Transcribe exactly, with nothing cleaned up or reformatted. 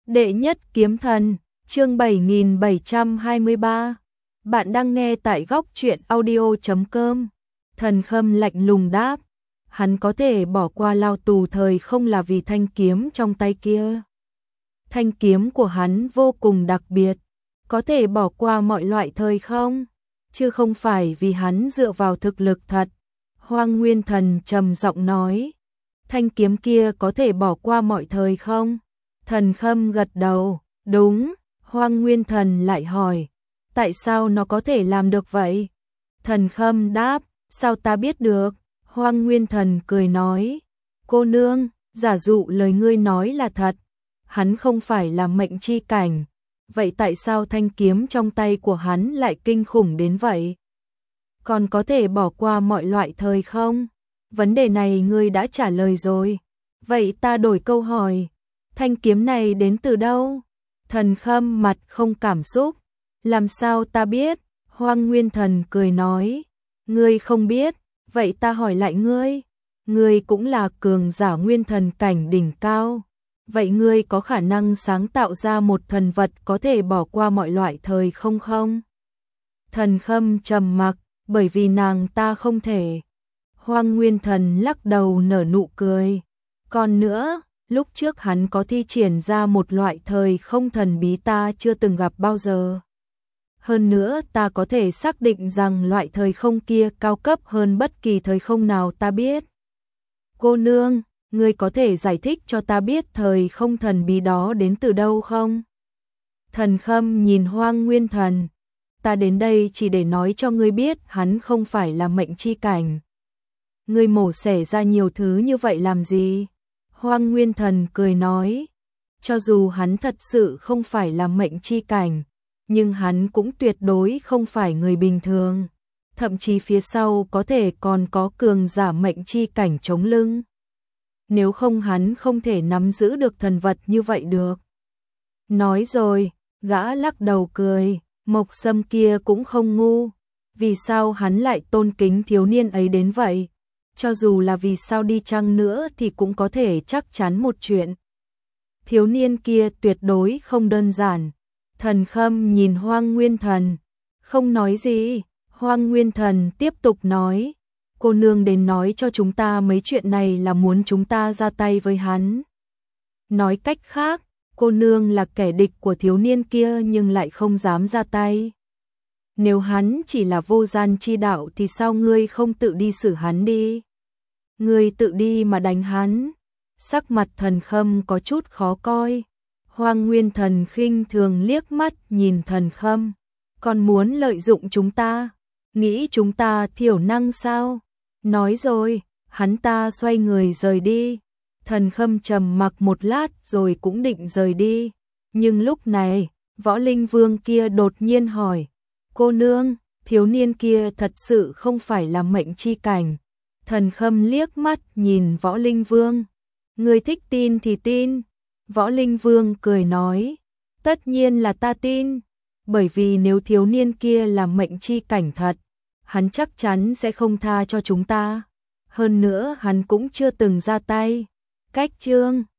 Đệ nhất kiếm thần, chương bảy nghìn bảy trăm hai mươi ba. Bạn đang nghe tại góc truyện audio chấm com. Thần Khâm lạnh lùng đáp, hắn có thể bỏ qua lao tù thời không là vì thanh kiếm trong tay kia. Thanh kiếm của hắn vô cùng đặc biệt, có thể bỏ qua mọi loại thời không, chứ không phải vì hắn dựa vào thực lực thật. Hoang Nguyên Thần trầm giọng nói, thanh kiếm kia có thể bỏ qua mọi thời không? Thần Khâm gật đầu, đúng. Hoang Nguyên Thần lại hỏi, tại sao nó có thể làm được vậy? Thần Khâm đáp, sao ta biết được? Hoang Nguyên Thần cười nói, cô nương, giả dụ lời ngươi nói là thật, hắn không phải là mệnh chi cảnh, vậy tại sao thanh kiếm trong tay của hắn lại kinh khủng đến vậy? Còn có thể bỏ qua mọi loại thời không? Vấn đề này ngươi đã trả lời rồi. Vậy ta đổi câu hỏi, thanh kiếm này đến từ đâu? Thần Khâm mặt không cảm xúc, làm sao ta biết? Hoang Nguyên Thần cười nói, ngươi không biết, vậy ta hỏi lại ngươi, ngươi cũng là cường giả nguyên thần cảnh đỉnh cao, vậy ngươi có khả năng sáng tạo ra một thần vật có thể bỏ qua mọi loại thời không không? Thần Khâm trầm mặc, bởi vì nàng ta không thể. Hoang Nguyên Thần lắc đầu nở nụ cười, còn nữa, lúc trước hắn có thi triển ra một loại thời không thần bí ta chưa từng gặp bao giờ. Hơn nữa ta có thể xác định rằng loại thời không kia cao cấp hơn bất kỳ thời không nào ta biết. Cô nương, ngươi có thể giải thích cho ta biết thời không thần bí đó đến từ đâu không? Thần Khâm nhìn Hoang Nguyên Thần, ta đến đây chỉ để nói cho ngươi biết hắn không phải là mệnh chi cảnh. Ngươi mổ xẻ ra nhiều thứ như vậy làm gì? Hoang Nguyên Thần cười nói, cho dù hắn thật sự không phải là mệnh chi cảnh, nhưng hắn cũng tuyệt đối không phải người bình thường, thậm chí phía sau có thể còn có cường giả mệnh chi cảnh chống lưng. Nếu không hắn không thể nắm giữ được thần vật như vậy được. Nói rồi, gã lắc đầu cười, Mộc Sâm kia cũng không ngu, vì sao hắn lại tôn kính thiếu niên ấy đến vậy? Cho dù là vì sao đi chăng nữa thì cũng có thể chắc chắn một chuyện. Thiếu niên kia tuyệt đối không đơn giản. Thần Khâm nhìn Hoang Nguyên Thần, không nói gì. Hoang Nguyên Thần tiếp tục nói, cô nương đến nói cho chúng ta mấy chuyện này là muốn chúng ta ra tay với hắn. Nói cách khác, cô nương là kẻ địch của thiếu niên kia nhưng lại không dám ra tay. Nếu hắn chỉ là vô gian chi đạo thì sao ngươi không tự đi xử hắn đi? Ngươi tự đi mà đánh hắn. Sắc mặt Thần Khâm có chút khó coi. Hoang Nguyên Thần khinh thường liếc mắt nhìn Thần Khâm, còn muốn lợi dụng chúng ta, nghĩ chúng ta thiểu năng sao? Nói rồi, hắn ta xoay người rời đi. Thần Khâm trầm mặc một lát rồi cũng định rời đi, nhưng lúc này, Võ Linh Vương kia đột nhiên hỏi, cô nương, thiếu niên kia thật sự không phải là mệnh chi cảnh? Thần Khâm liếc mắt nhìn Võ Linh Vương, ngươi thích tin thì tin. Võ Linh Vương cười nói, tất nhiên là ta tin, bởi vì nếu thiếu niên kia là mệnh chi cảnh thật, hắn chắc chắn sẽ không tha cho chúng ta. Hơn nữa hắn cũng chưa từng ra tay. Cách chương